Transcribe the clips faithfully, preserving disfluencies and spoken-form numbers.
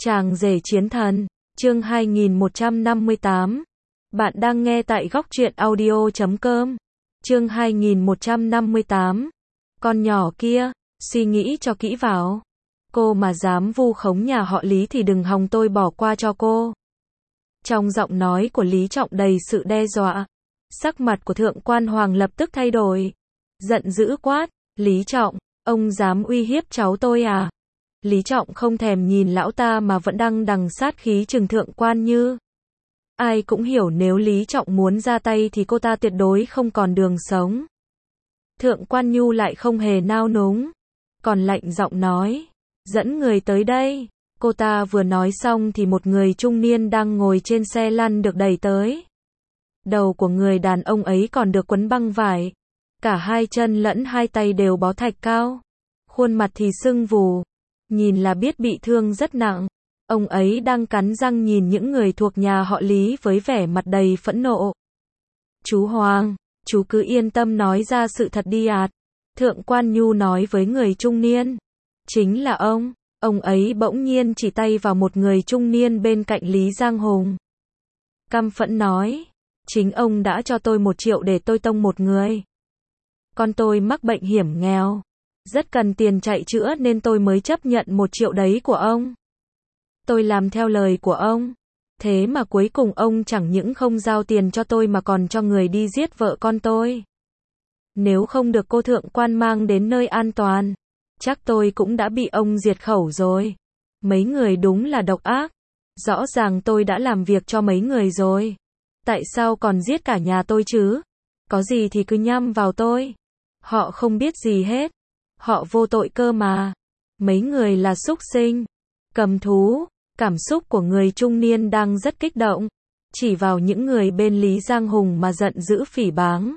Chàng rể chiến thần, chương hai nghìn một trăm năm mươi tám. Bạn đang nghe tại góc truyện audio chấm com. Chương hai nghìn một trăm năm mươi tám. Con nhỏ kia, suy nghĩ cho kỹ vào. Cô mà dám vu khống nhà họ Lý thì đừng hòng tôi bỏ qua cho cô. Trong giọng nói của Lý Trọng đầy sự đe dọa. Sắc mặt của Thượng Quan Hoàng lập tức thay đổi. Giận dữ quát, Lý Trọng, ông dám uy hiếp cháu tôi à? Lý Trọng không thèm nhìn lão ta mà vẫn đang đằng sát khí trừng Thượng Quan Như. Ai cũng hiểu nếu Lý Trọng muốn ra tay thì cô ta tuyệt đối không còn đường sống. Thượng Quan Nhu lại không hề nao núng, còn lạnh giọng nói, dẫn người tới đây. Cô ta vừa nói xong thì một người trung niên đang ngồi trên xe lăn được đẩy tới. Đầu của người đàn ông ấy còn được quấn băng vải. Cả hai chân lẫn hai tay đều bó thạch cao. Khuôn mặt thì sưng vù. Nhìn là biết bị thương rất nặng. Ông ấy đang cắn răng nhìn những người thuộc nhà họ Lý với vẻ mặt đầy phẫn nộ. Chú Hoàng, chú cứ yên tâm nói ra sự thật đi ạ. Thượng Quan Nhu nói với người trung niên. Chính là ông. Ông ấy bỗng nhiên chỉ tay vào một người trung niên bên cạnh Lý Giang Hùng. Căm phẫn nói. Chính ông đã cho tôi một triệu để tôi tông một người. Con tôi mắc bệnh hiểm nghèo. Rất cần tiền chạy chữa nên tôi mới chấp nhận một triệu đấy của ông. Tôi làm theo lời của ông. Thế mà cuối cùng ông chẳng những không giao tiền cho tôi mà còn cho người đi giết vợ con tôi. Nếu không được cô Thượng Quan mang đến nơi an toàn, chắc tôi cũng đã bị ông diệt khẩu rồi. Mấy người đúng là độc ác. Rõ ràng tôi đã làm việc cho mấy người rồi. Tại sao còn giết cả nhà tôi chứ? Có gì thì cứ nhắm vào tôi. Họ không biết gì hết. Họ vô tội cơ mà. Mấy người là súc sinh, cầm thú. Cảm xúc của người trung niên đang rất kích động. Chỉ vào những người bên Lý Giang Hùng mà giận dữ phỉ báng.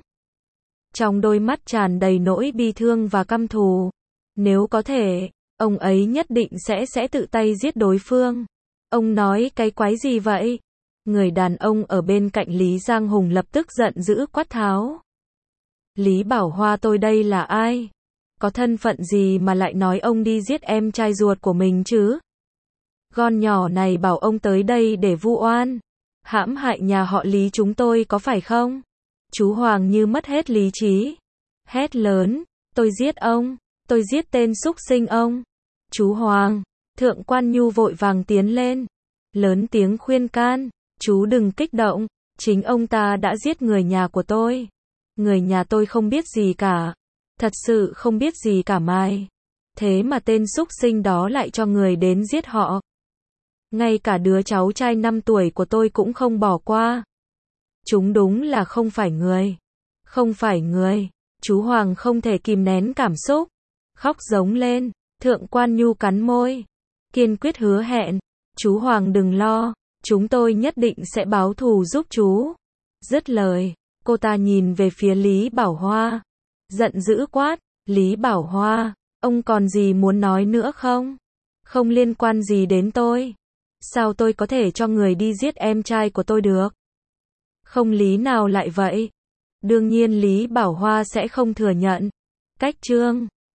Trong đôi mắt tràn đầy nỗi bi thương và căm thù. Nếu có thể, ông ấy nhất định sẽ sẽ tự tay giết đối phương. Ông nói cái quái gì vậy? Người đàn ông ở bên cạnh Lý Giang Hùng lập tức giận dữ quát tháo. Lý Bảo Hoa tôi đây là ai? Có thân phận gì mà lại nói ông đi giết em trai ruột của mình chứ? Con nhỏ này bảo ông tới đây để vu oan, hãm hại nhà họ Lý chúng tôi có phải không? Chú Hoàng như mất hết lý trí. Hét lớn, tôi giết ông, tôi giết tên súc sinh ông. Chú Hoàng, Thượng Quan Nhu vội vàng tiến lên, lớn tiếng khuyên can, chú đừng kích động, chính ông ta đã giết người nhà của tôi. Người nhà tôi không biết gì cả, thật sự không biết gì cả mai. Thế mà tên súc sinh đó lại cho người đến giết họ. Ngay cả đứa cháu trai năm tuổi của tôi cũng không bỏ qua. Chúng đúng là không phải người. Không phải người. Chú Hoàng không thể kìm nén cảm xúc. Khóc giống lên. Thượng Quan Nhu cắn môi. Kiên quyết hứa hẹn. Chú Hoàng đừng lo. Chúng tôi nhất định sẽ báo thù giúp chú. Dứt lời. Cô ta nhìn về phía Lý Bảo Hoa. Giận dữ quát. Lý Bảo Hoa. Ông còn gì muốn nói nữa không? Không liên quan gì đến tôi. Sao tôi có thể cho người đi giết em trai của tôi được? Không lý nào lại vậy. Đương nhiên Lý Bảo Hoa sẽ không thừa nhận. Cách chương